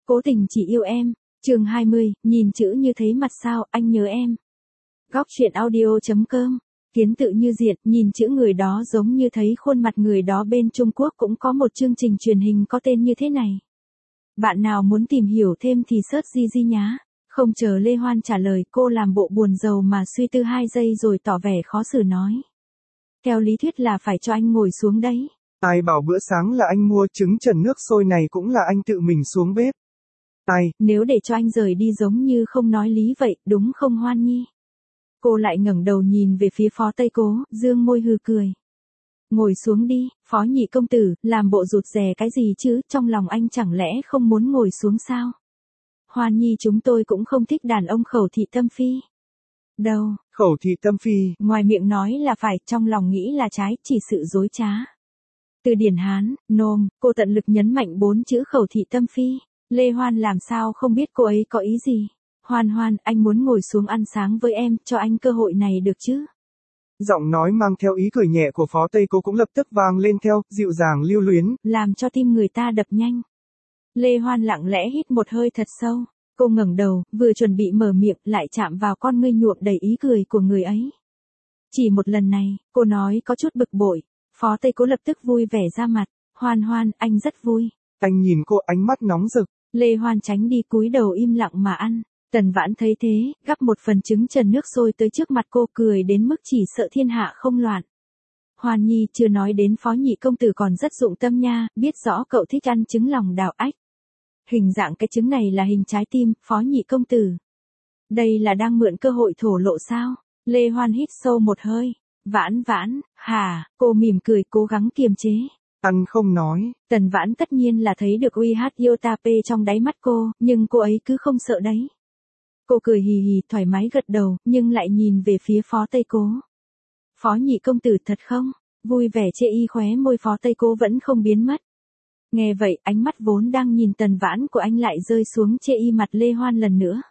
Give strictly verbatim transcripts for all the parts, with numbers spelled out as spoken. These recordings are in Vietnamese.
Cố tình chỉ yêu em. Chương hai mươi, nhìn chữ như thấy mặt sao, anh nhớ em. Góc truyện audio chấm com. Kiến tự như diện, nhìn chữ người đó giống như thấy khuôn mặt người đó. Bên Trung Quốc cũng có một chương trình truyền hình có tên như thế này. Bạn nào muốn tìm hiểu thêm thì search di di nhá. Không chờ Lê Hoan trả lời, cô làm bộ buồn rầu mà suy tư hai giây rồi tỏ vẻ khó xử nói. Theo lý thuyết là phải cho anh ngồi xuống đấy. Ai bảo bữa sáng là anh mua, trứng trần nước sôi này cũng là anh tự mình xuống bếp. Ai? Nếu để cho anh rời đi giống như không nói lý vậy, đúng không Hoan Nhi? Cô lại ngẩng đầu nhìn về phía Phó Tây Cố, dương môi hừ cười. Ngồi xuống đi, Phó Nhị công tử, làm bộ rụt rè cái gì chứ, trong lòng anh chẳng lẽ không muốn ngồi xuống sao? Hoan Nhi chúng tôi cũng không thích đàn ông khẩu thị tâm phi. Đâu? Khẩu thị tâm phi. Ngoài miệng nói là phải, trong lòng nghĩ là trái, chỉ sự dối trá. Từ điển Hán, nôm, cô tận lực nhấn mạnh bốn chữ khẩu thị tâm phi. Lê Hoan làm sao không biết cô ấy có ý gì. Hoan Hoan, anh muốn ngồi xuống ăn sáng với em, cho anh cơ hội này được chứ? Giọng nói mang theo ý cười nhẹ của Phó Tây Cố cũng lập tức vang lên theo, dịu dàng lưu luyến. Làm cho tim người ta đập nhanh. Lê Hoan lặng lẽ hít một hơi thật sâu. Cô ngẩng đầu, vừa chuẩn bị mở miệng, lại chạm vào con ngươi nhuộm đầy ý cười của người ấy. Chỉ một lần này, cô nói có chút bực bội. Phó Tây Cố lập tức vui vẻ ra mặt. Hoan Hoan, anh rất vui. Anh nhìn cô ánh mắt nóng rực. Lê Hoan tránh đi cúi đầu im lặng mà ăn. Tần Vãn thấy thế, gắp một phần trứng trần nước sôi tới trước mặt cô, cười đến mức chỉ sợ thiên hạ không loạn. Hoan Nhi, chưa nói đến Phó Nhị công tử còn rất dụng tâm nha, biết rõ cậu thích ăn trứng lòng đào ách. Hình dạng cái trứng này là hình trái tim, Phó Nhị công tử. Đây là đang mượn cơ hội thổ lộ sao? Lê Hoan hít sâu một hơi. Vãn Vãn, hà, cô mỉm cười cố gắng kiềm chế. Ăn không nói. Tần Vãn tất nhiên là thấy được uy hát iota p trong đáy mắt cô, nhưng cô ấy cứ không sợ đấy. Cô cười hì hì thoải mái gật đầu, nhưng lại nhìn về phía Phó Tây Cố. Phó Nhị công tử thật không? Vui vẻ chê y khóe môi Phó Tây Cố vẫn không biến mất. Nghe vậy, ánh mắt vốn đang nhìn Tần Vãn của anh lại rơi xuống chê y mặt Lê Hoan lần nữa.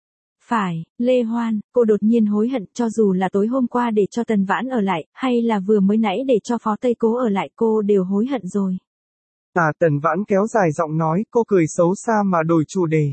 Phải, Lê Hoan, cô đột nhiên hối hận, cho dù là tối hôm qua để cho Tần Vãn ở lại, hay là vừa mới nãy để cho Phó Tây Cố ở lại, cô đều hối hận rồi. À, Tần Vãn kéo dài giọng nói, cô cười xấu xa mà đổi chủ đề.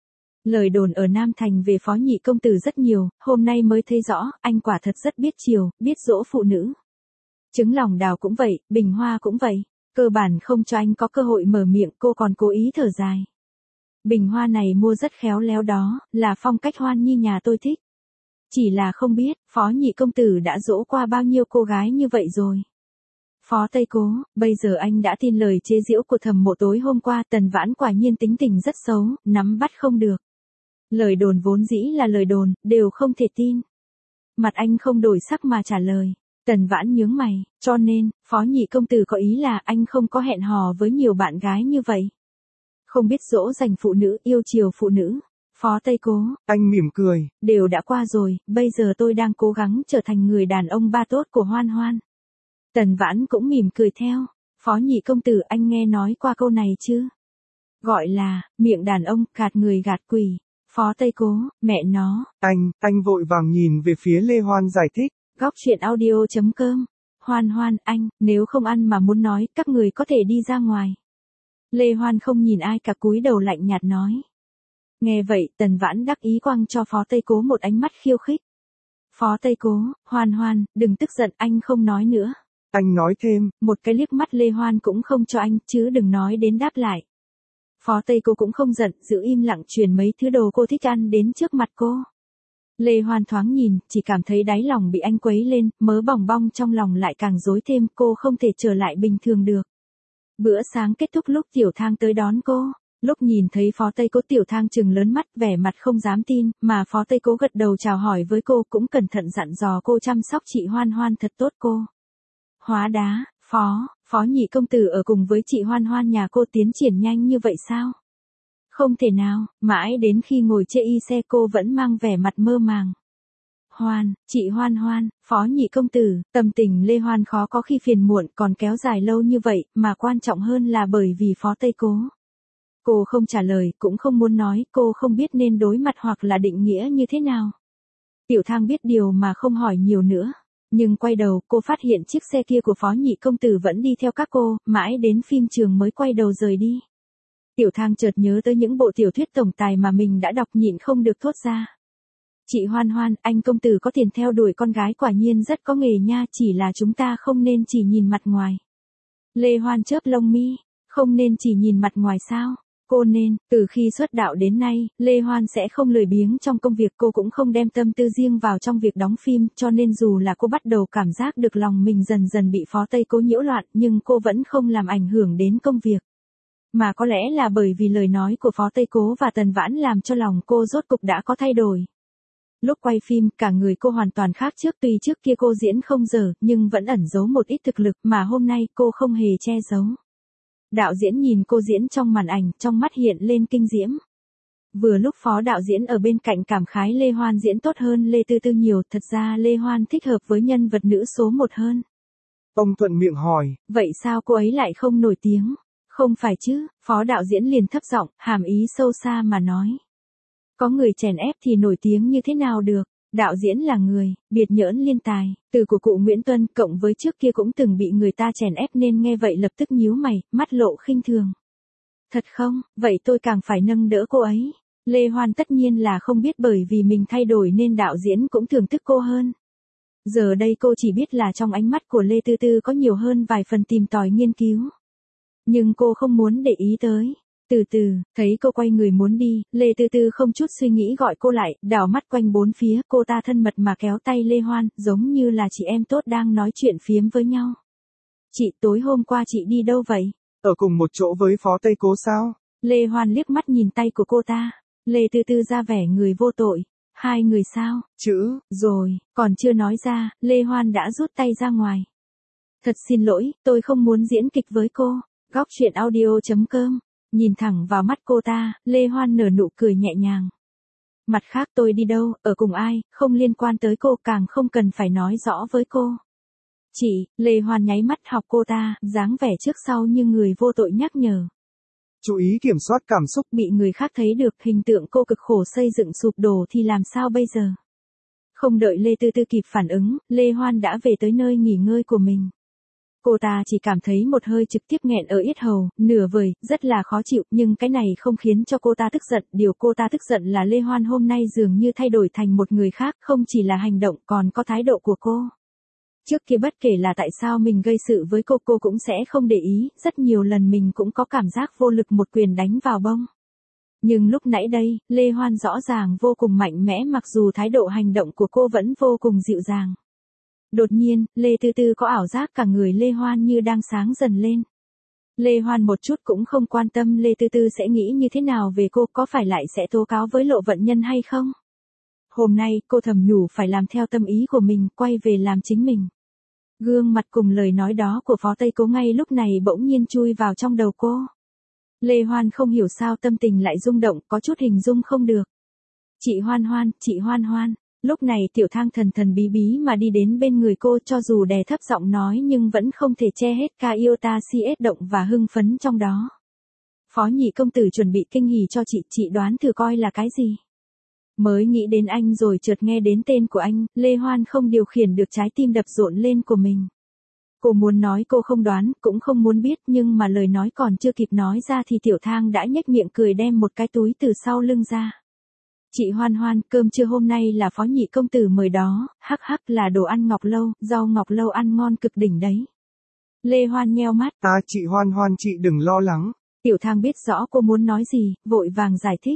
Lời đồn ở Nam Thành về Phó Nhị công tử rất nhiều, hôm nay mới thấy rõ, anh quả thật rất biết chiều, biết dỗ phụ nữ. Trứng lòng đào cũng vậy, bình hoa cũng vậy, cơ bản không cho anh có cơ hội mở miệng, cô còn cố ý thở dài. Bình hoa này mua rất khéo léo đó, là phong cách Hoan Nhi nhà tôi thích. Chỉ là không biết, Phó Nhị công tử đã dỗ qua bao nhiêu cô gái như vậy rồi. Phó Tây Cố, bây giờ anh đã tin lời chế giễu của Thẩm Mộ tối hôm qua, Tần Vãn quả nhiên tính tình rất xấu, nắm bắt không được. Lời đồn vốn dĩ là lời đồn, đều không thể tin. Mặt anh không đổi sắc mà trả lời. Tần Vãn nhướng mày, cho nên, Phó Nhị công tử có ý là anh không có hẹn hò với nhiều bạn gái như vậy. Không biết dỗ dành phụ nữ, yêu chiều phụ nữ. Phó Tây Cố, anh mỉm cười. Đều đã qua rồi, bây giờ tôi đang cố gắng trở thành người đàn ông ba tốt của Hoan Hoan. Tần Vãn cũng mỉm cười theo. Phó Nhị công tử, anh nghe nói qua câu này chứ? Gọi là, miệng đàn ông, gạt người gạt quỷ. Phó Tây Cố, mẹ nó. Anh, anh vội vàng nhìn về phía Lê Hoan giải thích. Góc truyện audio chấm com. Hoan Hoan, anh, nếu không ăn mà muốn nói, các người có thể đi ra ngoài. Lê Hoan không nhìn ai cả, cúi đầu lạnh nhạt nói. Nghe vậy, Tần Vãn đắc ý quăng cho Phó Tây Cố một ánh mắt khiêu khích. Phó Tây Cố, Hoan Hoan, đừng tức giận, anh không nói nữa. Anh nói thêm. Một cái liếc mắt Lê Hoan cũng không cho anh, chứ đừng nói đến đáp lại. Phó Tây Cố cũng không giận, giữ im lặng truyền mấy thứ đồ cô thích ăn đến trước mặt cô. Lê Hoan thoáng nhìn, chỉ cảm thấy đáy lòng bị anh quấy lên, mớ bòng bong trong lòng lại càng rối thêm, cô không thể trở lại bình thường được. Bữa sáng kết thúc lúc Tiểu Thang tới đón cô. Lúc nhìn thấy Phó Tây Cố, Tiểu Thang trừng lớn mắt, vẻ mặt không dám tin, mà Phó Tây Cố gật đầu chào hỏi với cô, cũng cẩn thận dặn dò cô chăm sóc chị Hoan Hoan thật tốt cô. Hóa đá, Phó, Phó Nhị công tử ở cùng với chị Hoan Hoan nhà cô tiến triển nhanh như vậy sao? Không thể nào, mãi đến khi ngồi chê y xe cô vẫn mang vẻ mặt mơ màng. Hoan, chị Hoan Hoan, Phó Nhị công tử, tâm tình Lê Hoan khó có khi phiền muộn còn kéo dài lâu như vậy, mà quan trọng hơn là bởi vì Phó Tây Cố. Cô không trả lời, cũng không muốn nói, cô không biết nên đối mặt hoặc là định nghĩa như thế nào. Tiểu Thang biết điều mà không hỏi nhiều nữa. Nhưng quay đầu, cô phát hiện chiếc xe kia của Phó Nhị công tử vẫn đi theo các cô, mãi đến phim trường mới quay đầu rời đi. Tiểu Thang chợt nhớ tới những bộ tiểu thuyết tổng tài mà mình đã đọc nhịn không được thốt ra. Chị Hoan Hoan, anh công tử có tiền theo đuổi con gái quả nhiên rất có nghề nha, chỉ là chúng ta không nên chỉ nhìn mặt ngoài. Lê Hoan chớp lông mi, không nên chỉ nhìn mặt ngoài sao? Cô nên, từ khi xuất đạo đến nay, Lê Hoan sẽ không lười biếng trong công việc, cô cũng không đem tâm tư riêng vào trong việc đóng phim, cho nên dù là cô bắt đầu cảm giác được lòng mình dần dần bị Phó Tây Cố nhiễu loạn, nhưng cô vẫn không làm ảnh hưởng đến công việc. Mà có lẽ là bởi vì lời nói của Phó Tây Cố và Tần Vãn làm cho lòng cô rốt cục đã có thay đổi. Lúc quay phim, cả người cô hoàn toàn khác trước, tuy trước kia cô diễn không dở, nhưng vẫn ẩn giấu một ít thực lực, mà hôm nay cô không hề che giấu. Đạo diễn nhìn cô diễn trong màn ảnh, trong mắt hiện lên kinh diễm. Vừa lúc phó đạo diễn ở bên cạnh cảm khái Lê Hoan diễn tốt hơn Lê Tư Tư nhiều, thật ra Lê Hoan thích hợp với nhân vật nữ số một hơn. Ông thuận miệng hỏi. Vậy sao cô ấy lại không nổi tiếng? Không phải chứ, phó đạo diễn liền thấp giọng, hàm ý sâu xa mà nói. Có người chèn ép thì nổi tiếng như thế nào được? Đạo diễn là người, biệt nhỡn liên tài, từ của cụ Nguyễn Tuân, cộng với trước kia cũng từng bị người ta chèn ép nên nghe vậy lập tức nhíu mày, mắt lộ khinh thường. Thật không, vậy tôi càng phải nâng đỡ cô ấy. Lê Hoan tất nhiên là không biết bởi vì mình thay đổi nên đạo diễn cũng thưởng thức cô hơn. Giờ đây cô chỉ biết là trong ánh mắt của Lê Tư Tư có nhiều hơn vài phần tìm tòi nghiên cứu. Nhưng cô không muốn để ý tới. Từ từ, thấy cô quay người muốn đi, Lê Tư Tư không chút suy nghĩ gọi cô lại, đảo mắt quanh bốn phía, cô ta thân mật mà kéo tay Lê Hoan, giống như là chị em tốt đang nói chuyện phiếm với nhau. Chị, tối hôm qua chị đi đâu vậy? Ở cùng một chỗ với Phó Tây Cố sao? Lê Hoan liếc mắt nhìn tay của cô ta. Lê Tư Tư ra vẻ người vô tội. Hai người sao? Chữ, rồi, còn chưa nói ra, Lê Hoan đã rút tay ra ngoài. Thật xin lỗi, tôi không muốn diễn kịch với cô. Góc truyện audio chấm com. Nhìn thẳng vào mắt cô ta, Lê Hoan nở nụ cười nhẹ nhàng. Mặt khác tôi đi đâu, ở cùng ai, không liên quan tới cô, càng không cần phải nói rõ với cô. Chị, Lê Hoan nháy mắt học cô ta, dáng vẻ trước sau như người vô tội nhắc nhở. Chú ý kiểm soát cảm xúc. Bị người khác thấy được hình tượng cô cực khổ xây dựng sụp đổ thì làm sao bây giờ? Không đợi Lê Tư Tư kịp phản ứng, Lê Hoan đã về tới nơi nghỉ ngơi của mình. Cô ta chỉ cảm thấy một hơi trực tiếp nghẹn ở yết hầu, nửa vời, rất là khó chịu, nhưng cái này không khiến cho cô ta tức giận, điều cô ta tức giận là Lê Hoan hôm nay dường như thay đổi thành một người khác, không chỉ là hành động còn có thái độ của cô. Trước kia bất kể là tại sao mình gây sự với cô, cô cũng sẽ không để ý, rất nhiều lần mình cũng có cảm giác vô lực một quyền đánh vào bông. Nhưng lúc nãy đây, Lê Hoan rõ ràng vô cùng mạnh mẽ mặc dù thái độ hành động của cô vẫn vô cùng dịu dàng. Đột nhiên, Lê Tư Tư có ảo giác cả người Lê Hoan như đang sáng dần lên. Lê Hoan một chút cũng không quan tâm Lê Tư Tư sẽ nghĩ như thế nào về cô, có phải lại sẽ tố cáo với Lộ Vận Nhân hay không? Hôm nay, cô thầm nhủ phải làm theo tâm ý của mình, quay về làm chính mình. Gương mặt cùng lời nói đó của Phó Tây Cố ngay lúc này bỗng nhiên chui vào trong đầu cô. Lê Hoan không hiểu sao tâm tình lại rung động, có chút hình dung không được. Chị Hoan Hoan, chị Hoan Hoan. Lúc này Tiểu Thang thần thần bí bí mà đi đến bên người cô, cho dù đè thấp giọng nói nhưng vẫn không thể che hết ca yêu ta si ết động và hưng phấn trong đó. Phó nhị công tử chuẩn bị kinh hỉ cho chị, chị đoán thử coi là cái gì? Mới nghĩ đến anh rồi chợt nghe đến tên của anh, Lê Hoan không điều khiển được trái tim đập rộn lên của mình. Cô muốn nói cô không đoán, cũng không muốn biết, nhưng mà lời nói còn chưa kịp nói ra thì Tiểu Thang đã nhếch miệng cười đem một cái túi từ sau lưng ra. Chị Hoan Hoan, cơm trưa hôm nay là Phó nhị công tử mời đó, hắc hắc là đồ ăn Ngọc Lâu, rau Ngọc Lâu ăn ngon cực đỉnh đấy. Lê Hoan nheo mắt. À chị Hoan Hoan, chị đừng lo lắng. Tiểu Thang biết rõ cô muốn nói gì, vội vàng giải thích.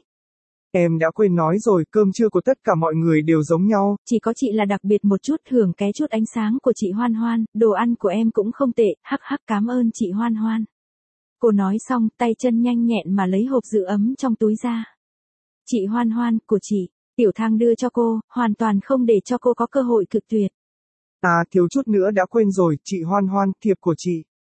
Em đã quên nói rồi, cơm trưa của tất cả mọi người đều giống nhau. Chỉ có chị là đặc biệt một chút, hưởng ké chút ánh sáng của chị Hoan Hoan, đồ ăn của em cũng không tệ, hắc hắc cảm ơn chị Hoan Hoan. Cô nói xong, tay chân nhanh nhẹn mà lấy hộp giữ ấm trong túi ra. Chị Hoan Hoan, của chị, Tiểu Thang đưa cho cô, hoàn toàn không để cho cô có cơ hội cự tuyệt. À thiếu chút nữa đã quên rồi, chị Hoan Hoan, thiệp của chị.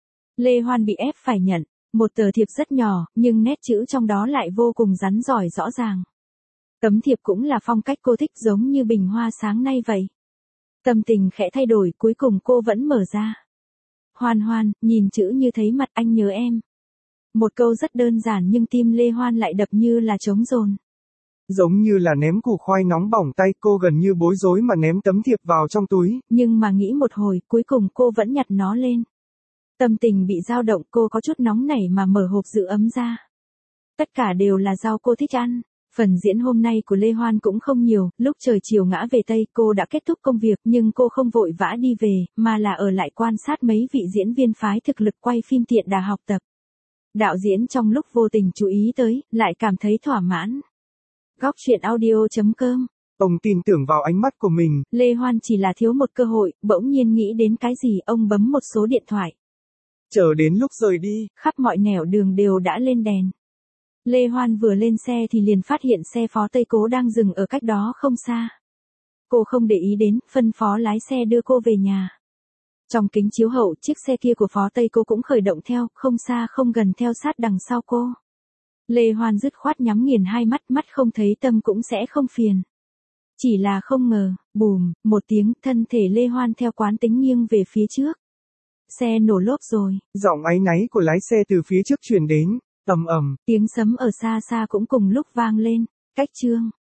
Lê Hoan bị ép phải nhận, một tờ thiệp rất nhỏ, nhưng nét chữ trong đó lại vô cùng rắn giỏi rõ ràng. Tấm thiệp cũng là phong cách cô thích, giống như bình hoa sáng nay vậy. Tâm tình khẽ thay đổi, cuối cùng cô vẫn mở ra. Hoan Hoan, nhìn chữ như thấy mặt, anh nhớ em. Một câu rất đơn giản nhưng tim Lê Hoan lại đập như là trống dồn. Giống như là ném củ khoai nóng bỏng tay, cô gần như bối rối mà ném tấm thiệp vào trong túi. Nhưng mà nghĩ một hồi, cuối cùng cô vẫn nhặt nó lên. Tâm tình bị dao động, cô có chút nóng nảy mà mở hộp giữ ấm ra. Tất cả đều là rau cô thích ăn. Phần diễn hôm nay của Lê Hoan cũng không nhiều, lúc trời chiều ngã về Tây cô đã kết thúc công việc nhưng cô không vội vã đi về, mà là ở lại quan sát mấy vị diễn viên phái thực lực quay phim tiện đà học tập. Đạo diễn trong lúc vô tình chú ý tới, lại cảm thấy thỏa mãn. Góc truyện audio chấm com. Ông tin tưởng vào ánh mắt của mình. Lê Hoan chỉ là thiếu một cơ hội, bỗng nhiên nghĩ đến cái gì, ông bấm một số điện thoại. Chờ đến lúc rời đi, khắp mọi nẻo đường đều đã lên đèn. Lê Hoan vừa lên xe thì liền phát hiện xe Phó Tây Cố đang dừng ở cách đó không xa. Cô không để ý đến, phân phó lái xe đưa cô về nhà. Trong kính chiếu hậu, chiếc xe kia của Phó Tây Cố cũng khởi động theo, không xa không gần theo sát đằng sau cô. Lê Hoan dứt khoát nhắm nghiền hai mắt, mắt không thấy tâm cũng sẽ không phiền. Chỉ là không ngờ, bùm, một tiếng, thân thể Lê Hoan theo quán tính nghiêng về phía trước. Xe nổ lốp rồi. Giọng áy náy của lái xe từ phía trước truyền đến, ầm ầm. Tiếng sấm ở xa xa cũng cùng lúc vang lên. Cách chương.